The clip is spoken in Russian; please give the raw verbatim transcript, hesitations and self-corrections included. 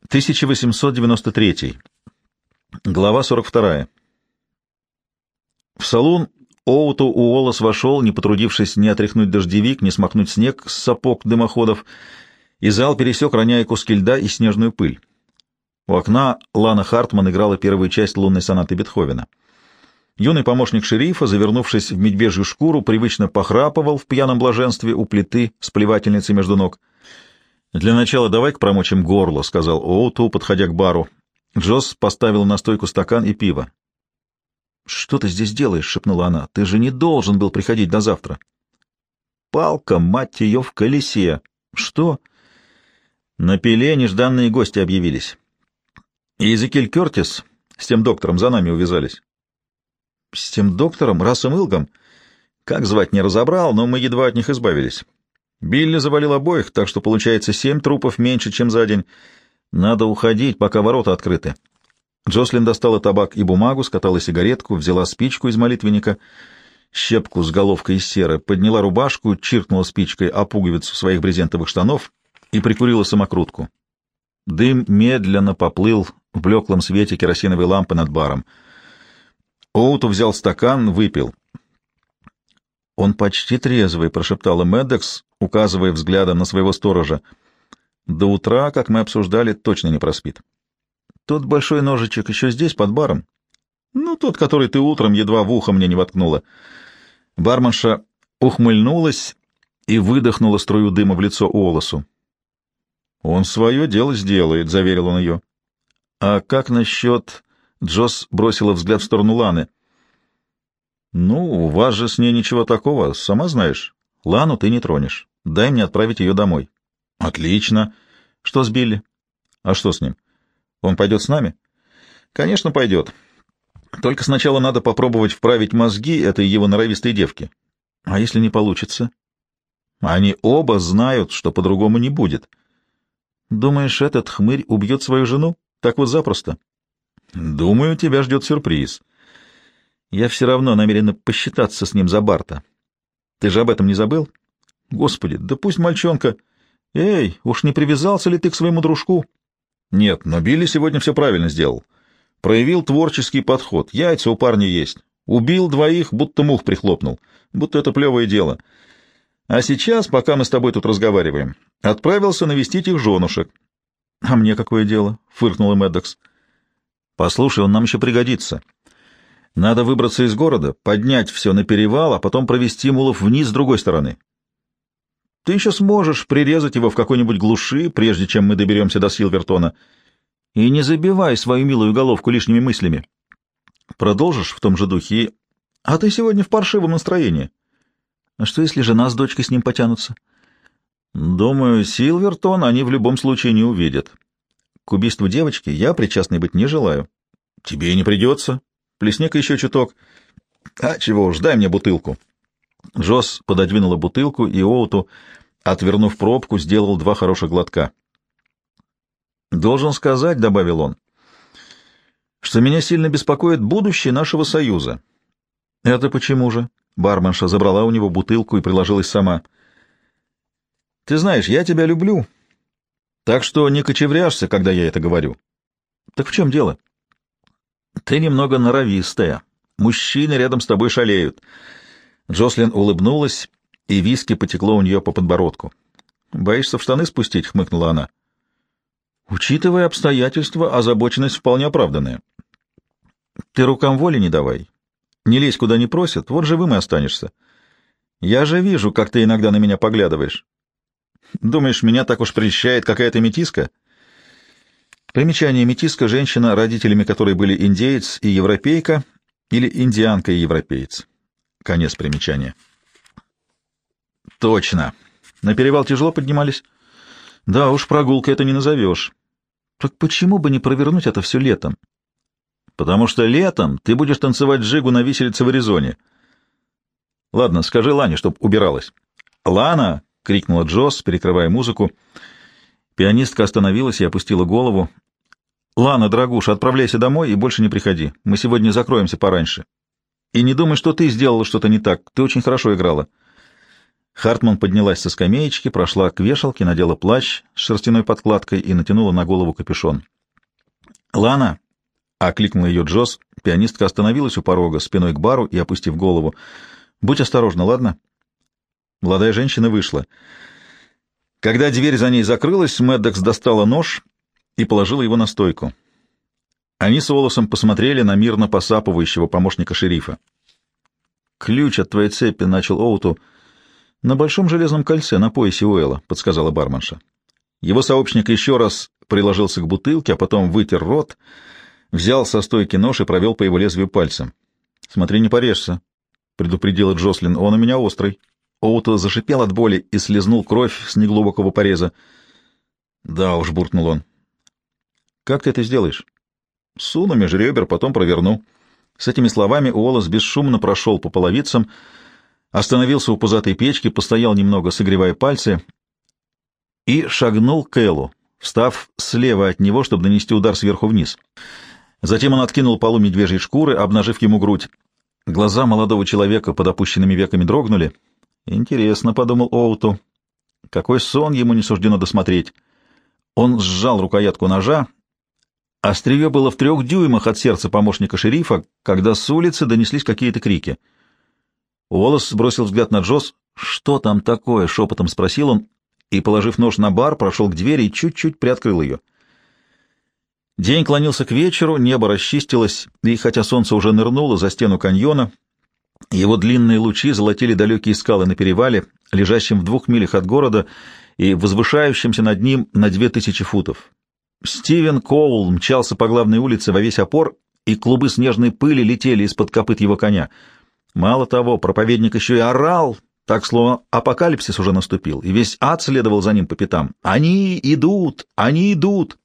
тысяча восемьсот девяносто третий. Глава сорок вторая. В салон Оуту Уоллес вошел, не потрудившись ни отряхнуть дождевик, ни смахнуть снег с сапог дымоходов, и зал пересек, роняя куски льда и снежную пыль. У окна Лана Хартман играла первую часть лунной сонаты Бетховена. Юный помощник шерифа, завернувшись в медвежью шкуру, привычно похрапывал в пьяном блаженстве у плиты с плевательницей между ног. «Для начала давай-ка промочим горло», — сказал Оуту, подходя к бару. Джосс поставила на стойку стакан и пиво. «Что ты здесь делаешь?» — шепнула она. «Ты же не должен был приходить до завтра». «Палка, мать ее, в колесе!» «Что?» «На пиле нежданные гости объявились. И Эзекиль Кертис с тем доктором за нами увязались». «С тем доктором? Рассом Илгом?» «Как звать не разобрал, но мы едва от них избавились. Билли завалил обоих, так что получается семь трупов меньше, чем за день. Надо уходить, пока ворота открыты». Джослин достала табак и бумагу, скатала сигаретку, взяла спичку из молитвенника, щепку с головкой из серы, подняла рубашку, чиркнула спичкой о пуговицу своих брезентовых штанов и прикурила самокрутку. Дым медленно поплыл в блеклом свете керосиновой лампы над баром. Оуту взял стакан, выпил. «Он почти трезвый», — прошептала Мэддокс, указывая взглядом на своего сторожа. «До утра, как мы обсуждали, точно не проспит». «Тот большой ножичек еще здесь, под баром?» «Ну, тот, который ты утром едва в ухо мне не воткнула». Барменша ухмыльнулась и выдохнула струю дыма в лицо Уоллесу. «Он свое дело сделает», — заверил он ее. «А как насчет...» — Джосс бросила взгляд в сторону Ланы. «Ну, у вас же с ней ничего такого, сама знаешь. Лану ты не тронешь. Дай мне отправить ее домой». «Отлично. Что с Билли?» «А что с ним? Он пойдет с нами?» «Конечно, пойдет. Только сначала надо попробовать вправить мозги этой его норовистой девки. А если не получится?» «Они оба знают, что по-другому не будет». «Думаешь, этот хмырь убьет свою жену? Так вот запросто?» «Думаю, тебя ждет сюрприз. Я все равно намерена посчитаться с ним за Барта. Ты же об этом не забыл? Господи, да пусть мальчонка... Эй, уж не привязался ли ты к своему дружку?» «Нет, но Билли сегодня все правильно сделал. Проявил творческий подход. Яйца у парня есть. Убил двоих, будто мух прихлопнул. Будто это плевое дело. А сейчас, пока мы с тобой тут разговариваем, отправился навестить их женушек». «А мне какое дело?» — фыркнула Мэддокс. «Послушай, он нам еще пригодится. Надо выбраться из города, поднять все на перевал, а потом провести мулов вниз с другой стороны. Ты еще сможешь прирезать его в какой-нибудь глуши, прежде чем мы доберемся до Силвертона. И не забивай свою милую головку лишними мыслями. Продолжишь в том же духе и... А ты сегодня в паршивом настроении. А что, если жена с дочкой с ним потянутся? Думаю, Силвертон они в любом случае не увидят. К убийству девочки я причастной быть не желаю. Тебе и не придется. Плесни-ка еще чуток. А чего уж, дай мне бутылку». Джосс пододвинула бутылку, и Оуту, отвернув пробку, сделал два хороших глотка. «Должен сказать, — добавил он, — что меня сильно беспокоит будущее нашего союза». «Это почему же?» — барменша забрала у него бутылку и приложилась сама. «Ты знаешь, я тебя люблю, так что не кочевряшься, когда я это говорю». «Так в чем дело?» «Ты немного норовистая. Мужчины рядом с тобой шалеют». Джослин улыбнулась, и виски потекло у нее по подбородку. «Боишься в штаны спустить?» — хмыкнула она. «Учитывая обстоятельства, озабоченность вполне оправданная. Ты рукам воли не давай. Не лезь, куда не просят, вот живым и останешься. Я же вижу, как ты иногда на меня поглядываешь. Думаешь, меня так уж прельщает какая-то метиска?» Примечание: метиска — женщина, родителями которой были индеец и европейка, или индианка и европеец. Конец примечания. «Точно. На перевал тяжело поднимались?» «Да уж, прогулка это не назовешь». «Так почему бы не провернуть это все летом?» «Потому что летом ты будешь танцевать джигу на виселице в Аризоне». «Ладно, скажи Лане, чтоб убиралась». «Лана!» — крикнула Джосс, перекрывая музыку. Пианистка остановилась и опустила голову. «Лана, дорогуша, отправляйся домой и больше не приходи. Мы сегодня закроемся пораньше. И не думай, что ты сделала что-то не так. Ты очень хорошо играла». Хартман поднялась со скамеечки, прошла к вешалке, надела плащ с шерстяной подкладкой и натянула на голову капюшон. «Лана!» — окликнула ее Джосс. Пианистка остановилась у порога, спиной к бару и опустив голову. «Будь осторожна, ладно?» Молодая женщина вышла. Когда дверь за ней закрылась, Мэддокс достала нож и положила его на стойку. Они с Уоллесом посмотрели на мирно посапывающего помощника шерифа. «Ключ от твоей цепи», — начал Оуту. «На большом железном кольце, на поясе Уэлла», — подсказала барменша. Его сообщник еще раз приложился к бутылке, а потом вытер рот, взял со стойки нож и провел по его лезвию пальцем. «Смотри, не порежься», — предупредила Джослин. «Он у меня острый». Оуту зашипел от боли и слезнул кровь с неглубокого пореза. «Да уж», — буркнул он. «Как ты это сделаешь?» «Суну меж ребер, потом проверну». С этими словами Уоллес бесшумно прошел по половицам, остановился у пузатой печки, постоял немного, согревая пальцы, и шагнул к Эллу, встав слева от него, чтобы нанести удар сверху вниз. Затем он откинул полу медвежьей шкуры, обнажив ему грудь. Глаза молодого человека под опущенными веками дрогнули. «Интересно», — подумал Оуту, — «какой сон ему не суждено досмотреть». Он сжал рукоятку ножа. Острие было в трех дюймах от сердца помощника шерифа, когда с улицы донеслись какие-то крики. Уоллес бросил взгляд на Джосс. «Что там такое?» — шепотом спросил он, и, положив нож на бар, прошел к двери и чуть-чуть приоткрыл ее. День клонился к вечеру, небо расчистилось, и, хотя солнце уже нырнуло за стену каньона, его длинные лучи золотили далекие скалы на перевале, лежащем в двух милях от города и возвышающемся над ним на две тысячи футов. Стивен Коул мчался по главной улице во весь опор, и клубы снежной пыли летели из-под копыт его коня. Мало того, проповедник еще и орал, так, словно апокалипсис уже наступил, и весь ад следовал за ним по пятам. «Они идут! Они идут!»